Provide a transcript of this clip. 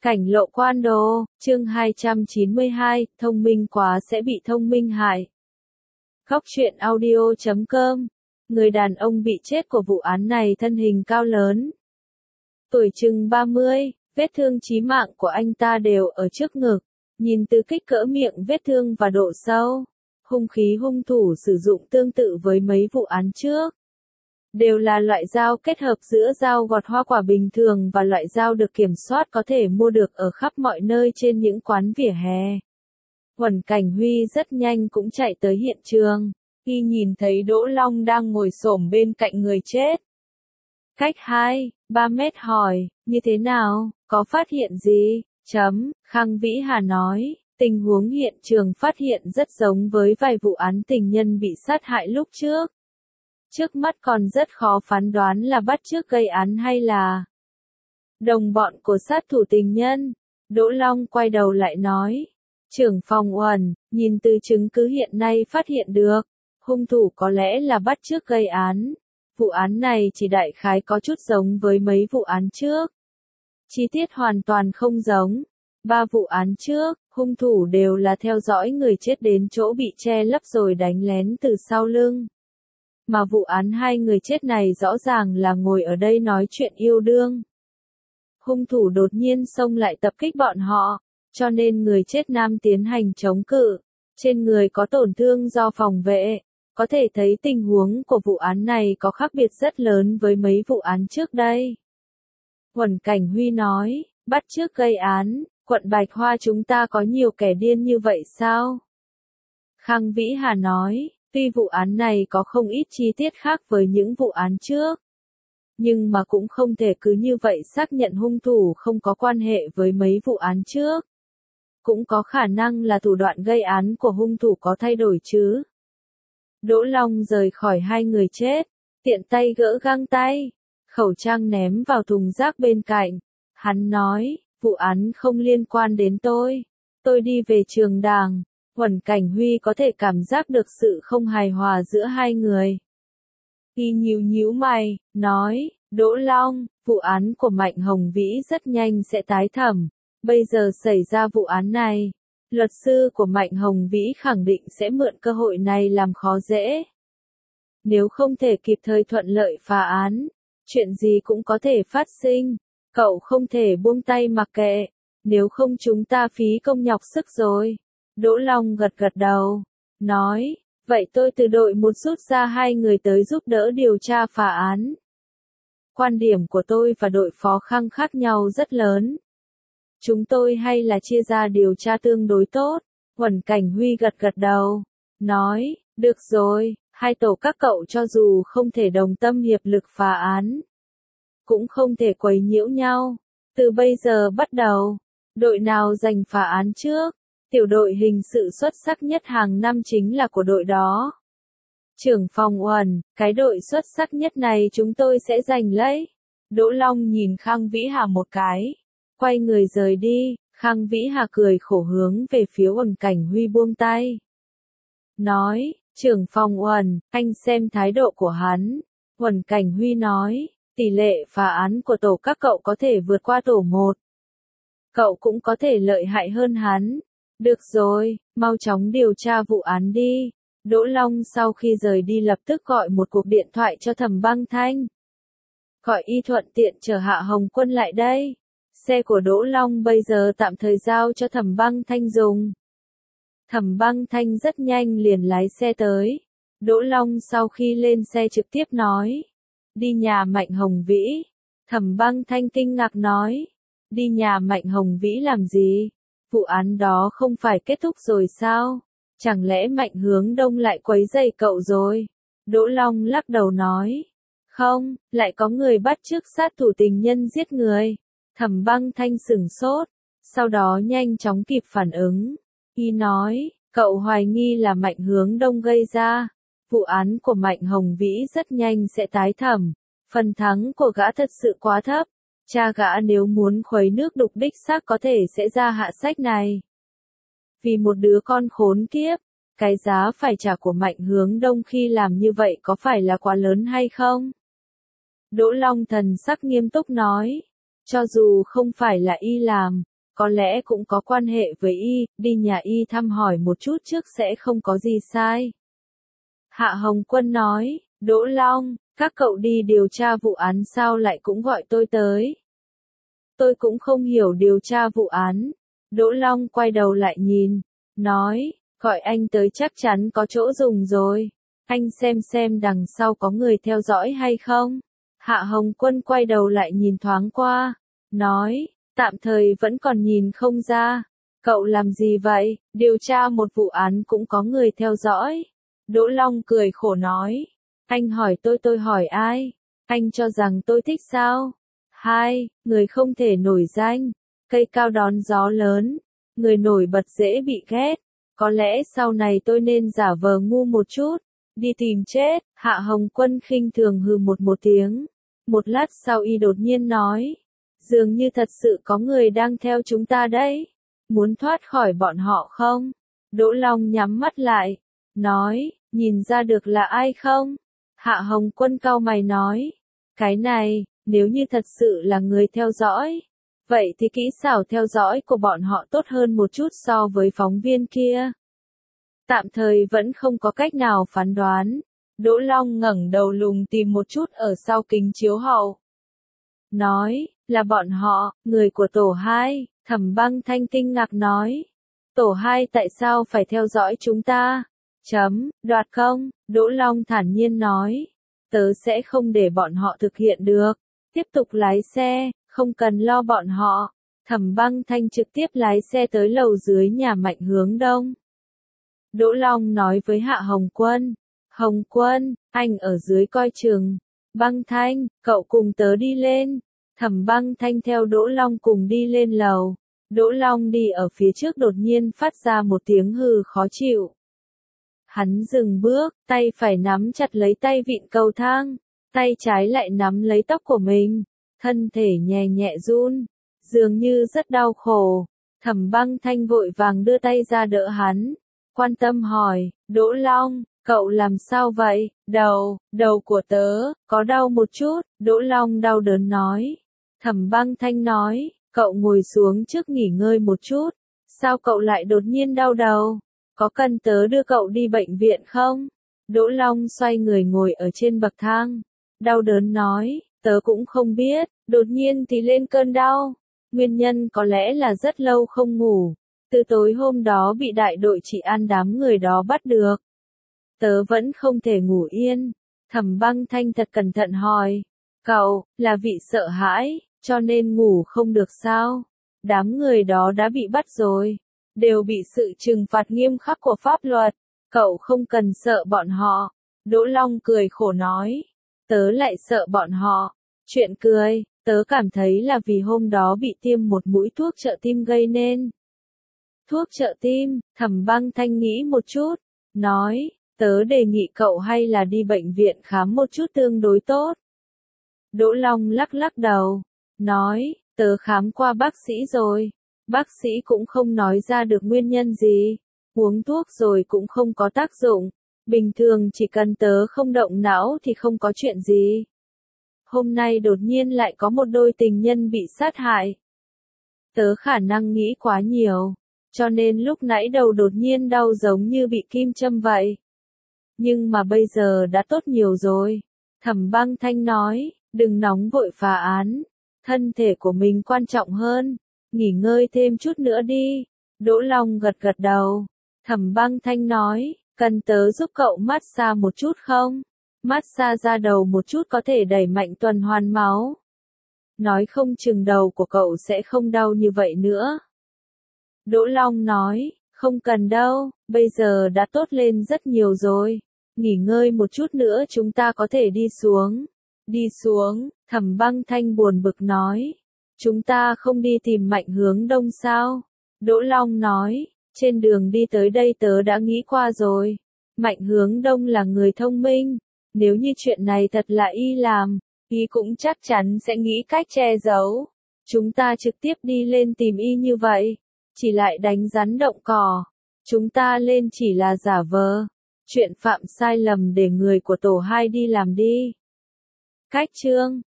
Cảnh lộ quan đồ, chương 292, thông minh quá sẽ bị thông minh hại. Góc truyện audio.com. Người đàn ông bị chết của vụ án này thân hình cao lớn. Tuổi chừng 30, vết thương chí mạng của anh ta đều ở trước ngực. Nhìn từ kích cỡ miệng vết thương và độ sâu, hung khí hung thủ sử dụng tương tự với mấy vụ án trước. Đều là loại dao kết hợp giữa dao gọt hoa quả bình thường và loại dao được kiểm soát có thể mua được ở khắp mọi nơi trên những quán vỉa hè. Uẩn Cảnh Huy rất nhanh cũng chạy tới hiện trường, khi nhìn thấy Đỗ Long đang ngồi xổm bên cạnh người chết. Cách 2-3 mét hỏi, như thế nào, có phát hiện gì? Khang Vĩ Hà nói, tình huống hiện trường phát hiện rất giống với vài vụ án tình nhân bị sát hại lúc trước. Trước mắt còn rất khó phán đoán là bắt chước gây án hay là đồng bọn của sát thủ tình nhân. Đỗ Long quay đầu lại nói, trưởng phòng Uẩn, nhìn từ chứng cứ hiện nay phát hiện được, hung thủ có lẽ là bắt chước gây án. Vụ án này chỉ đại khái có chút giống với mấy vụ án trước. Chi tiết hoàn toàn không giống. 3 vụ án trước, hung thủ đều là theo dõi người chết đến chỗ bị che lấp rồi đánh lén từ sau lưng. Mà vụ án 2 người chết này rõ ràng là ngồi ở đây nói chuyện yêu đương. Hung thủ đột nhiên xông lại tập kích bọn họ, cho nên người chết nam tiến hành chống cự. Trên người có tổn thương do phòng vệ. Có thể thấy tình huống của vụ án này có khác biệt rất lớn với mấy vụ án trước đây. Uẩn Cảnh Huy nói, bắt chước gây án, quận Bạch Hoa chúng ta có nhiều kẻ điên như vậy sao? Khang Vĩ Hà nói, tuy vụ án này có không ít chi tiết khác với những vụ án trước, nhưng mà cũng không thể cứ như vậy xác nhận hung thủ không có quan hệ với mấy vụ án trước. Cũng có khả năng là thủ đoạn gây án của hung thủ có thay đổi chứ. Đỗ Long rời khỏi 2 người chết, tiện tay gỡ găng tay, khẩu trang ném vào thùng rác bên cạnh. Hắn nói, vụ án không liên quan đến tôi đi về trường đảng. Uẩn Cảnh Huy có thể cảm giác được sự không hài hòa giữa 2 người. Y nhíu mày, nói, Đỗ Long, vụ án của Mạnh Hồng Vĩ rất nhanh sẽ tái thẩm. Bây giờ xảy ra vụ án này, luật sư của Mạnh Hồng Vĩ khẳng định sẽ mượn cơ hội này làm khó dễ. Nếu không thể kịp thời thuận lợi phá án, chuyện gì cũng có thể phát sinh. Cậu không thể buông tay mặc kệ, nếu không chúng ta phí công nhọc sức rồi. Đỗ Long gật đầu, nói, vậy tôi từ đội 1 rút ra 2 người tới giúp đỡ điều tra phá án. Quan điểm của tôi và đội phó Khang khác nhau rất lớn. Chúng tôi hay là chia ra điều tra tương đối tốt. Uẩn Cảnh Huy gật đầu, nói, được rồi, 2 tổ các cậu cho dù không thể đồng tâm hiệp lực phá án, cũng không thể quấy nhiễu nhau. Từ bây giờ bắt đầu, đội nào giành phá án trước, tiểu đội hình sự xuất sắc nhất hàng năm chính là của đội đó. Trưởng phòng Uẩn, cái đội xuất sắc nhất này chúng tôi sẽ giành lấy. Đỗ Long nhìn Khang Vĩ Hà một cái, quay người rời đi. Khang Vĩ Hà cười khổ hướng về phía Uẩn Cảnh Huy buông tay. Nói, trưởng phòng Uẩn, anh xem thái độ của hắn. Uẩn Cảnh Huy nói, tỷ lệ phá án của tổ các cậu có thể vượt qua tổ 1. Cậu cũng có thể lợi hại hơn hắn. Được rồi, mau chóng điều tra vụ án đi. Đỗ Long sau khi rời đi lập tức gọi một cuộc điện thoại cho Thẩm Băng Thanh. Gọi y thuận tiện chở Hạ Hồng Quân lại đây. Xe của Đỗ Long bây giờ tạm thời giao cho Thẩm Băng Thanh dùng. Thẩm Băng Thanh rất nhanh liền lái xe tới. Đỗ Long sau khi lên xe trực tiếp nói, đi nhà Mạnh Hồng Vĩ. Thẩm Băng Thanh kinh ngạc nói, đi nhà Mạnh Hồng Vĩ làm gì? Vụ án đó không phải kết thúc rồi sao? Chẳng lẽ Mạnh Hướng Đông lại quấy rầy cậu rồi? Đỗ Long lắc đầu nói, không, lại có người bắt chước sát thủ tình nhân giết người. Thẩm Băng Thanh sửng sốt, sau đó nhanh chóng kịp phản ứng. Y nói, cậu hoài nghi là Mạnh Hướng Đông gây ra. Vụ án của Mạnh Hồng Vĩ rất nhanh sẽ tái thẩm. Phần thắng của gã thật sự quá thấp. Cha gã nếu muốn khuấy nước đục đích xác có thể sẽ ra hạ sách này. Vì một đứa con khốn kiếp, cái giá phải trả của Mạnh Hướng Đông khi làm như vậy có phải là quá lớn hay không? Đỗ Long thần sắc nghiêm túc nói, cho dù không phải là y làm, có lẽ cũng có quan hệ với y, đi nhà y thăm hỏi một chút trước sẽ không có gì sai. Hạ Hồng Quân nói, Đỗ Long, các cậu đi điều tra vụ án sao lại cũng gọi tôi tới. Tôi cũng không hiểu điều tra vụ án. Đỗ Long quay đầu lại nhìn, nói, gọi anh tới chắc chắn có chỗ dùng rồi. Anh xem đằng sau có người theo dõi hay không. Hạ Hồng Quân quay đầu lại nhìn thoáng qua, nói, tạm thời vẫn còn nhìn không ra. Cậu làm gì vậy, điều tra một vụ án cũng có người theo dõi. Đỗ Long cười khổ nói, anh hỏi tôi hỏi ai? Anh cho rằng tôi thích sao? Hai, người không thể nổi danh, cây cao đón gió lớn, người nổi bật dễ bị ghét. Có lẽ sau này tôi nên giả vờ ngu một chút, đi tìm chết. Hạ Hồng Quân khinh thường hừ một tiếng. Một lát sau y đột nhiên nói, dường như thật sự có người đang theo chúng ta đấy. Muốn thoát khỏi bọn họ không? Đỗ Long nhắm mắt lại, nói, nhìn ra được là ai không? Hạ Hồng Quân cau mày nói, cái này, nếu như thật sự là người theo dõi, vậy thì kỹ xảo theo dõi của bọn họ tốt hơn một chút so với phóng viên kia. Tạm thời vẫn không có cách nào phán đoán. Đỗ Long ngẩng đầu lùng tìm một chút ở sau kính chiếu hậu. Nói, là bọn họ, người của tổ 2, Thẩm Băng Thanh kinh ngạc nói. Tổ 2 tại sao phải theo dõi chúng ta? Đoạt công, Đỗ Long thản nhiên nói. Tớ sẽ không để bọn họ thực hiện được. Tiếp tục lái xe, không cần lo bọn họ. Thẩm Băng Thanh trực tiếp lái xe tới lầu dưới nhà Mạnh Hướng Đông. Đỗ Long nói với Hạ Hồng Quân. Hồng Quân, anh ở dưới coi chừng. Băng Thanh, cậu cùng tớ đi lên. Thẩm Băng Thanh theo Đỗ Long cùng đi lên lầu. Đỗ Long đi ở phía trước đột nhiên phát ra một tiếng hừ khó chịu. Hắn dừng bước, tay phải nắm chặt lấy tay vịn cầu thang, tay trái lại nắm lấy tóc của mình, thân thể nhẹ nhẹ run, dường như rất đau khổ. Thẩm Băng Thanh vội vàng đưa tay ra đỡ hắn, quan tâm hỏi, Đỗ Long, cậu làm sao vậy? Đầu của tớ, có đau một chút, Đỗ Long đau đớn nói. Thẩm Băng Thanh nói, cậu ngồi xuống trước nghỉ ngơi một chút, sao cậu lại đột nhiên đau đầu? Có cần tớ đưa cậu đi bệnh viện không? Đỗ Long xoay người ngồi ở trên bậc thang, đau đớn nói, tớ cũng không biết, đột nhiên thì lên cơn đau. Nguyên nhân có lẽ là rất lâu không ngủ, từ tối hôm đó bị đại đội trị an đám người đó bắt được. Tớ vẫn không thể ngủ yên. Thẩm Băng Thanh thật cẩn thận hỏi, cậu, là vị sợ hãi, cho nên ngủ không được sao? Đám người đó đã bị bắt rồi, đều bị sự trừng phạt nghiêm khắc của pháp luật, cậu không cần sợ bọn họ. Đỗ Long cười khổ nói, tớ lại sợ bọn họ. Chuyện cười, tớ cảm thấy là vì hôm đó bị tiêm một mũi thuốc trợ tim gây nên. Thuốc trợ tim, Thẩm Băng Thanh nghĩ một chút, nói, tớ đề nghị cậu hay là đi bệnh viện khám một chút tương đối tốt. Đỗ Long lắc lắc đầu, nói, tớ khám qua bác sĩ rồi, bác sĩ cũng không nói ra được nguyên nhân gì, uống thuốc rồi cũng không có tác dụng, bình thường chỉ cần tớ không động não thì không có chuyện gì. Hôm nay đột nhiên lại có một đôi tình nhân bị sát hại. Tớ khả năng nghĩ quá nhiều, cho nên lúc nãy đầu đột nhiên đau giống như bị kim châm vậy. Nhưng mà bây giờ đã tốt nhiều rồi. Thẩm Băng Thanh nói, đừng nóng vội phá án, thân thể của mình quan trọng hơn, nghỉ ngơi thêm chút nữa đi. Đỗ Long gật gật đầu. Thẩm Băng Thanh nói, cần tớ giúp cậu massage một chút không? Massage da đầu một chút có thể đẩy mạnh tuần hoàn máu. Nói không chừng đầu của cậu sẽ không đau như vậy nữa. Đỗ Long nói, không cần đâu, bây giờ đã tốt lên rất nhiều rồi. Nghỉ ngơi một chút nữa chúng ta có thể đi xuống. Đi xuống, Thẩm Băng Thanh buồn bực nói. Chúng ta không đi tìm Mạnh Hướng Đông sao? Đỗ Long nói, trên đường đi tới đây tớ đã nghĩ qua rồi. Mạnh Hướng Đông là người thông minh. Nếu như chuyện này thật là y làm, y cũng chắc chắn sẽ nghĩ cách che giấu. Chúng ta trực tiếp đi lên tìm y như vậy, chỉ lại đánh rắn động cỏ. Chúng ta lên chỉ là giả vờ. Chuyện phạm sai lầm để người của tổ 2 đi làm đi. Cách chương